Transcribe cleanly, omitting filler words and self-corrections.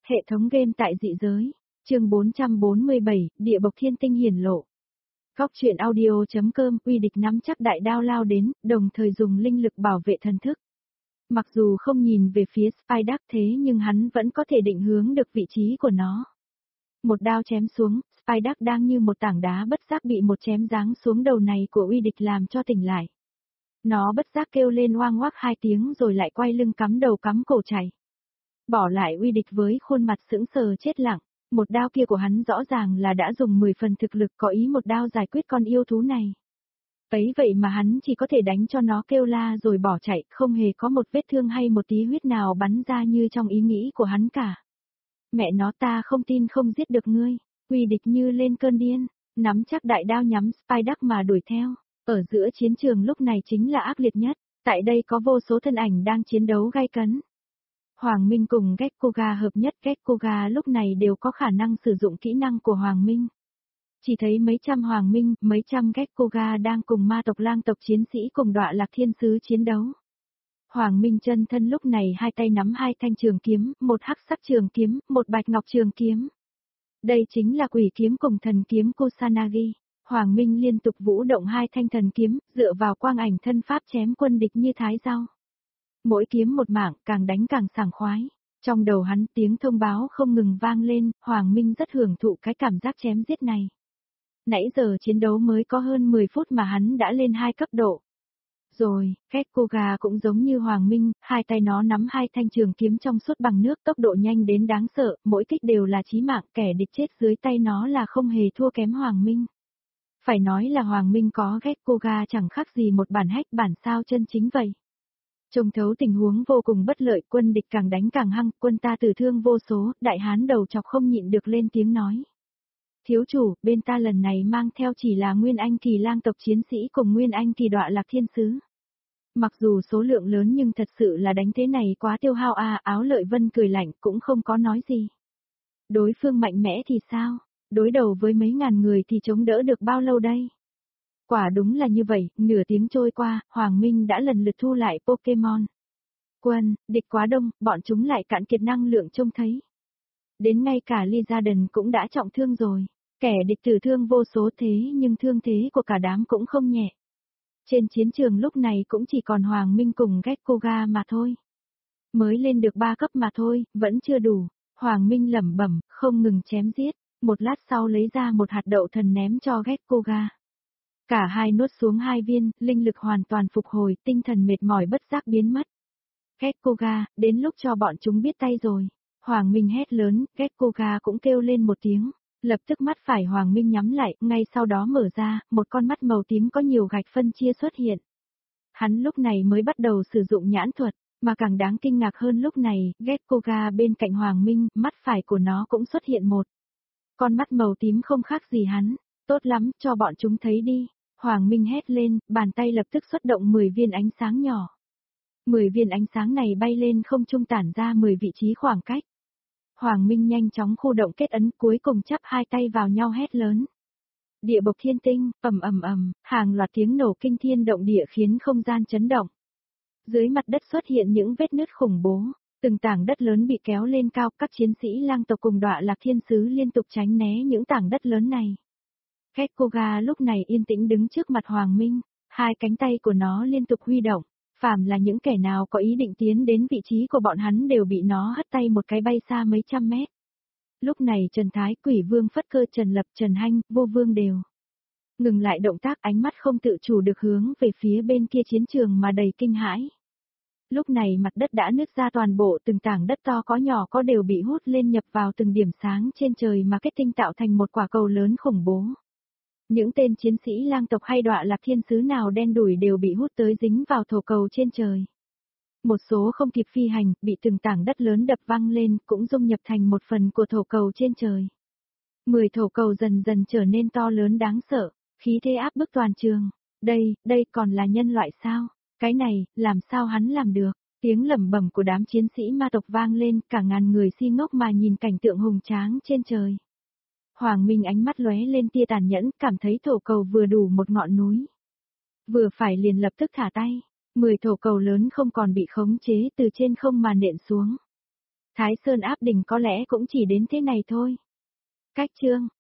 Hệ thống game tại dị giới. Chương 447, Địa bộc thiên tinh hiển lộ. Góc truyện audio.com, uy địch nắm chắc đại đao lao đến, đồng thời dùng linh lực bảo vệ thần thức. Mặc dù không nhìn về phía Spider thế nhưng hắn vẫn có thể định hướng được vị trí của nó. Một đao chém xuống, Spider đang như một tảng đá bất giác bị một chém giáng xuống đầu này của uy địch làm cho tỉnh lại. Nó bất giác kêu lên oang oác 2 tiếng rồi lại quay lưng cắm đầu cắm cổ chạy. Bỏ lại uy địch với khuôn mặt sững sờ chết lặng, một đao kia của hắn rõ ràng là đã dùng 10 phần thực lực có ý một đao giải quyết con yêu thú này. Ấy vậy mà hắn chỉ có thể đánh cho nó kêu la rồi bỏ chạy, không hề có một vết thương hay một tí huyết nào bắn ra như trong ý nghĩ của hắn cả. Mẹ nó, ta không tin không giết được ngươi, uy địch như lên cơn điên, nắm chắc đại đao nhắm Spider mà đuổi theo. Ở giữa chiến trường lúc này chính là ác liệt nhất, tại đây có vô số thân ảnh đang chiến đấu gay cấn. Hoàng Minh cùng Gekkoga hợp nhất, Gekkoga lúc này đều có khả năng sử dụng kỹ năng của Hoàng Minh. Chỉ thấy mấy trăm Hoàng Minh, mấy trăm Gekkoga đang cùng ma tộc lang tộc chiến sĩ cùng Đọa Lạc Thiên Sứ chiến đấu. Hoàng Minh chân thân lúc này hai tay nắm 2 thanh trường kiếm, một hắc sắc trường kiếm, một bạch ngọc trường kiếm. Đây chính là quỷ kiếm cùng thần kiếm Kusanagi. Hoàng Minh liên tục vũ động 2 thanh thần kiếm, dựa vào quang ảnh thân pháp chém quân địch như thái rau. Mỗi kiếm một mạng, càng đánh càng sảng khoái. Trong đầu hắn tiếng thông báo không ngừng vang lên, Hoàng Minh rất hưởng thụ cái cảm giác chém giết này. Nãy giờ chiến đấu mới có hơn 10 phút mà hắn đã lên 2 cấp độ. Rồi, Gekkoga cũng giống như Hoàng Minh, hai tay nó nắm 2 thanh trường kiếm trong suốt bằng nước, tốc độ nhanh đến đáng sợ, mỗi kích đều là chí mạng, kẻ địch chết dưới tay nó là không hề thua kém Hoàng Minh. Phải nói là Hoàng Minh có Gekkoga chẳng khác gì một bản hack bản sao chân chính vậy. Trông thấu tình huống vô cùng bất lợi, quân địch càng đánh càng hăng, quân ta tử thương vô số, đại hán đầu chọc không nhịn được lên tiếng nói. Thiếu chủ, bên ta lần này mang theo chỉ là Nguyên Anh kỳ lang tộc chiến sĩ cùng Nguyên Anh kỳ Đọa Lạc Thiên Sứ. Mặc dù số lượng lớn nhưng thật sự là đánh thế này quá tiêu hao à, Áo Lợi Vân cười lạnh cũng không có nói gì. Đối phương mạnh mẽ thì sao? Đối đầu với mấy ngàn người thì chống đỡ được bao lâu đây? Quả đúng là như vậy, nửa tiếng trôi qua, Hoàng Minh đã lần lượt thu lại Pokemon. Quân, địch quá đông, bọn chúng lại cạn kiệt năng lượng trông thấy. Đến ngay cả Lee Jordan cũng đã trọng thương rồi. Kẻ địch tử thương vô số thế nhưng thương thế của cả đám cũng không nhẹ. Trên chiến trường lúc này cũng chỉ còn Hoàng Minh cùng Gekkoga mà thôi. Mới lên được 3 cấp mà thôi, vẫn chưa đủ. Hoàng Minh lẩm bẩm, không ngừng chém giết. Một lát sau lấy ra một hạt đậu thần ném cho Gekkoga. Cả hai nuốt xuống 2 viên, linh lực hoàn toàn phục hồi, tinh thần mệt mỏi bất giác biến mất. Gekkoga, đến lúc cho bọn chúng biết tay rồi. Hoàng Minh hét lớn, Gekkoga cũng kêu lên một tiếng. Lập tức mắt phải Hoàng Minh nhắm lại, ngay sau đó mở ra, một con mắt màu tím có nhiều gạch phân chia xuất hiện. Hắn lúc này mới bắt đầu sử dụng nhãn thuật, mà càng đáng kinh ngạc hơn lúc này, Gekkoga bên cạnh Hoàng Minh, mắt phải của nó cũng xuất hiện một. Con mắt màu tím không khác gì hắn, tốt lắm, cho bọn chúng thấy đi. Hoàng Minh hét lên, bàn tay lập tức xuất động 10 viên ánh sáng nhỏ. 10 viên ánh sáng này bay lên không trung tản ra 10 vị trí khoảng cách. Hoàng Minh nhanh chóng khu động kết ấn, cuối cùng chắp 2 tay vào nhau hét lớn. Địa bộc thiên tinh, ầm ầm ầm, hàng loạt tiếng nổ kinh thiên động địa khiến không gian chấn động. Dưới mặt đất xuất hiện những vết nứt khủng bố, từng tảng đất lớn bị kéo lên cao, các chiến sĩ lang tộc cùng Đọa Lạc Thiên Sứ liên tục tránh né những tảng đất lớn này. Gekkoga lúc này yên tĩnh đứng trước mặt Hoàng Minh, 2 cánh tay của nó liên tục huy động, phàm là những kẻ nào có ý định tiến đến vị trí của bọn hắn đều bị nó hất tay một cái bay xa mấy trăm mét. Lúc này Trần Thái, Quỷ Vương Phất Cơ, Trần Lập, Trần Hanh, Vô Vương đều ngừng lại động tác, ánh mắt không tự chủ được hướng về phía bên kia chiến trường mà đầy kinh hãi. Lúc này mặt đất đã nứt ra toàn bộ, từng tảng đất to có nhỏ có đều bị hút lên nhập vào từng điểm sáng trên trời mà kết tinh tạo thành một quả cầu lớn khủng bố. Những tên chiến sĩ lang tộc hay Đọa Lạc Thiên Sứ nào đen đủi đều bị hút tới dính vào thổ cầu trên trời. Một số không kịp phi hành, bị từng tảng đất lớn đập văng lên, cũng dung nhập thành một phần của thổ cầu trên trời. 10 thổ cầu dần dần trở nên to lớn đáng sợ, khí thế áp bức toàn trường. Đây còn là nhân loại sao? Cái này, làm sao hắn làm được? Tiếng lẩm bẩm của đám chiến sĩ ma tộc vang lên, cả ngàn người si ngốc mà nhìn cảnh tượng hùng tráng trên trời. Hoàng Minh ánh mắt lóe lên tia tàn nhẫn, cảm thấy thổ cầu vừa đủ một ngọn núi. Vừa phải liền lập tức thả tay, 10 thổ cầu lớn không còn bị khống chế từ trên không mà nện xuống. Thái Sơn áp đỉnh có lẽ cũng chỉ đến thế này thôi. Cách chương